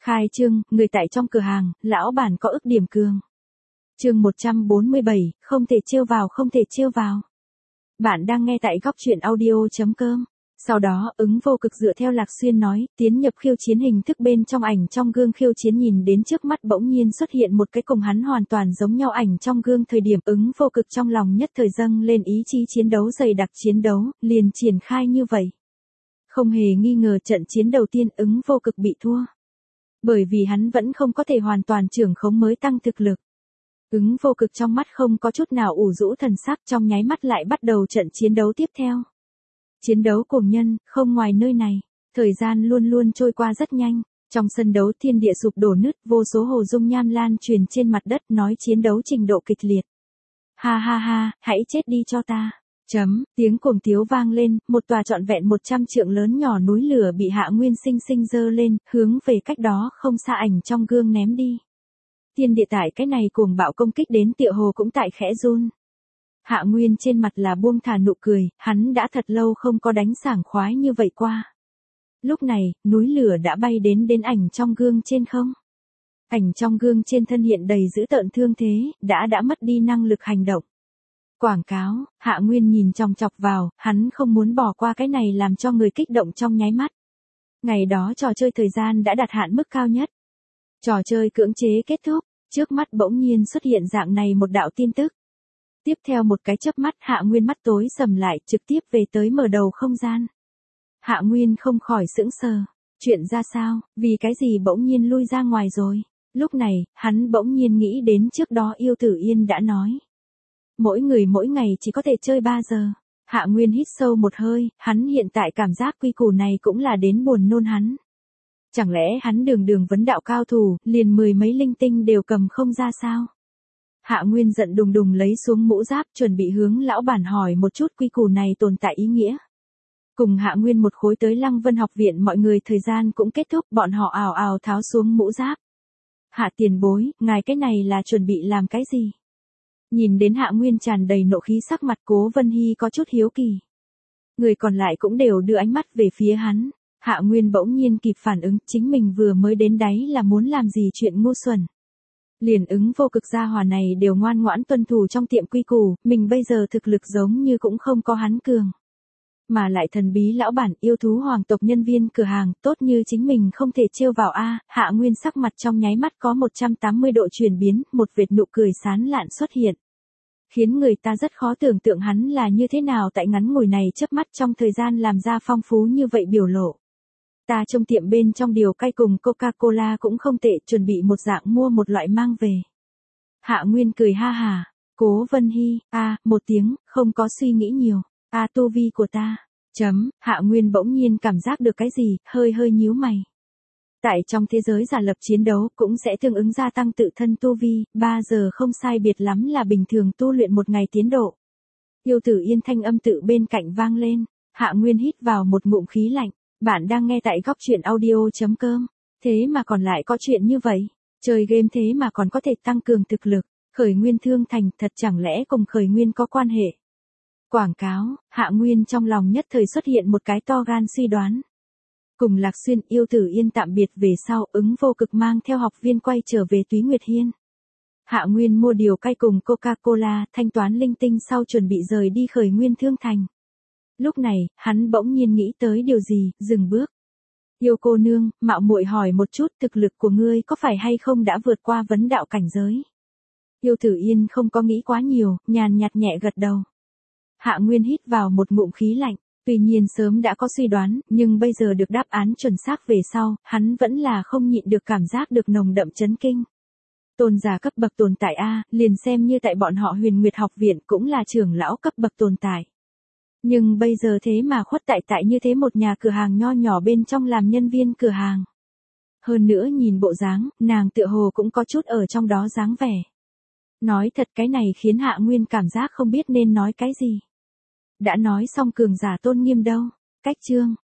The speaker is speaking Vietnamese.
Khai trương, người tại trong cửa hàng, lão bản có ức điểm cường. Chương 147, không thể trêu vào, không thể trêu vào. Bạn đang nghe tại góc truyện audio.com. Sau đó, ứng vô cực dựa theo Lạc Xuyên nói, tiến nhập khiêu chiến hình thức bên trong ảnh trong gương khiêu chiến, nhìn đến trước mắt bỗng nhiên xuất hiện một cái cùng hắn hoàn toàn giống nhau ảnh trong gương, thời điểm ứng vô cực trong lòng nhất thời dâng lên ý chí chiến đấu dày đặc, chiến đấu, liền triển khai như vậy. Không hề nghi ngờ trận chiến đầu tiên ứng vô cực bị thua. Bởi vì hắn vẫn không có thể hoàn toàn trưởng khống mới tăng thực lực. Ứng vô cực trong mắt không có chút nào ủ rũ thần sắc, trong nháy mắt lại bắt đầu trận chiến đấu tiếp theo. Chiến đấu cùng nhân, không ngoài nơi này, thời gian luôn luôn trôi qua rất nhanh, trong sân đấu thiên địa sụp đổ nứt, vô số hồ dung nham lan truyền trên mặt đất, nói chiến đấu trình độ kịch liệt. Ha ha ha, hãy chết đi cho ta. Tiếng cuồng tiếu vang lên, một tòa trọn vẹn 100 trượng lớn nhỏ núi lửa bị Hạ Nguyên sinh sinh giơ lên, hướng về cách đó không xa ảnh trong gương ném đi. Thiên địa tại cái này cuồng bạo công kích đến tựa hồ cũng tại khẽ run. Hạ Nguyên trên mặt là buông thả nụ cười, hắn đã thật lâu không có đánh sảng khoái như vậy qua. Lúc này, núi lửa đã bay đến ảnh trong gương trên không. Ảnh trong gương trên thân hiện đầy dữ tợn thương thế, đã mất đi năng lực hành động. Quảng cáo, Hạ Nguyên nhìn chòng chọc vào, hắn không muốn bỏ qua cái này làm cho người kích động trong nháy mắt. Ngày đó trò chơi thời gian đã đạt hạn mức cao nhất. Trò chơi cưỡng chế kết thúc, trước mắt bỗng nhiên xuất hiện dạng này một đạo tin tức. Tiếp theo một cái chớp mắt, Hạ Nguyên mắt tối sầm lại, trực tiếp về tới mở đầu không gian. Hạ Nguyên không khỏi sững sờ, chuyện ra sao, vì cái gì bỗng nhiên lui ra ngoài rồi. Lúc này, hắn bỗng nhiên nghĩ đến trước đó Yêu Tử Yên đã nói. Mỗi người mỗi ngày chỉ có thể chơi 3 giờ. Hạ Nguyên hít sâu một hơi, hắn hiện tại cảm giác quy củ này cũng là đến buồn nôn hắn. Chẳng lẽ hắn đường vấn đạo cao thủ, liền 10 mấy linh tinh đều cầm không ra sao? Hạ Nguyên giận đùng đùng lấy xuống mũ giáp, chuẩn bị hướng lão bản hỏi một chút quy củ này tồn tại ý nghĩa. Cùng Hạ Nguyên một khối tới Lăng Vân học viện, mọi người thời gian cũng kết thúc, bọn họ ào ào tháo xuống mũ giáp. Hạ tiền bối, ngài cái này là chuẩn bị làm cái gì? Nhìn đến Hạ Nguyên tràn đầy nộ khí, sắc mặt Cố Vân Hy có chút hiếu kỳ. Người còn lại cũng đều đưa ánh mắt về phía hắn. Hạ Nguyên bỗng nhiên kịp phản ứng, chính mình vừa mới đến đấy là muốn làm gì chuyện ngu xuẩn. Liền ứng vô cực gia hỏa này đều ngoan ngoãn tuân thủ trong tiệm quy củ, mình bây giờ thực lực giống như cũng không có hắn cường. Mà lại thần bí lão bản yêu thú hoàng tộc nhân viên cửa hàng, tốt như chính mình không thể trêu vào a. Hạ Nguyên sắc mặt trong nháy mắt có 180 độ chuyển biến, một vệt nụ cười sán lạn xuất hiện. Khiến người ta rất khó tưởng tượng hắn là như thế nào tại ngắn ngủi này chớp mắt trong thời gian làm ra phong phú như vậy biểu lộ. Ta trong tiệm bên trong điều cay cùng Coca-Cola cũng không tệ, chuẩn bị một dạng mua một loại mang về. Hạ Nguyên cười ha hà. Cố Vân Hy, một tiếng, không có suy nghĩ nhiều. Tu vi của ta. Hạ Nguyên bỗng nhiên cảm giác được cái gì, hơi nhíu mày. Tại trong thế giới giả lập chiến đấu cũng sẽ tương ứng gia tăng tự thân tu vi, 3 giờ không sai biệt lắm là bình thường tu luyện một ngày tiến độ. Yêu Tử Yên thanh âm tự bên cạnh vang lên, Hạ Nguyên hít vào một ngụm khí lạnh. Bạn đang nghe tại góc truyện audio.com. Thế mà còn lại có chuyện như vậy, chơi game thế mà còn có thể tăng cường thực lực, Khởi Nguyên Thương Thành thật chẳng lẽ cùng Khởi Nguyên có quan hệ. Quảng cáo, Hạ Nguyên trong lòng nhất thời xuất hiện một cái to gan suy đoán. Cùng Lạc Xuyên, Yêu Tử Yên tạm biệt về sau, ứng vô cực mang theo học viên quay trở về Túy Nguyệt Hiên. Hạ Nguyên mua điều cay cùng Coca-Cola, thanh toán linh tinh sau chuẩn bị rời đi Khởi Nguyên Thương Thành. Lúc này, hắn bỗng nhiên nghĩ tới điều gì, dừng bước. Yêu cô nương, mạo muội hỏi một chút, thực lực của ngươi có phải hay không đã vượt qua vấn đạo cảnh giới? Yêu Tử Yên không có nghĩ quá nhiều, nhàn nhạt nhẹ gật đầu. Hạ Nguyên hít vào một ngụm khí lạnh, tuy nhiên sớm đã có suy đoán, nhưng bây giờ được đáp án chuẩn xác về sau, hắn vẫn là không nhịn được cảm giác được nồng đậm chấn kinh. Tôn giả cấp bậc tồn tại liền xem như tại bọn họ Huyền Nguyệt học viện cũng là trưởng lão cấp bậc tồn tại. Nhưng bây giờ thế mà khuất tại như thế một nhà cửa hàng nho nhỏ bên trong làm nhân viên cửa hàng. Hơn nữa nhìn bộ dáng, nàng tựa hồ cũng có chút ở trong đó dáng vẻ. Nói thật cái này khiến Hạ Nguyên cảm giác không biết nên nói cái gì. Đã nói xong cường giả tôn nghiêm đâu. Cách chương,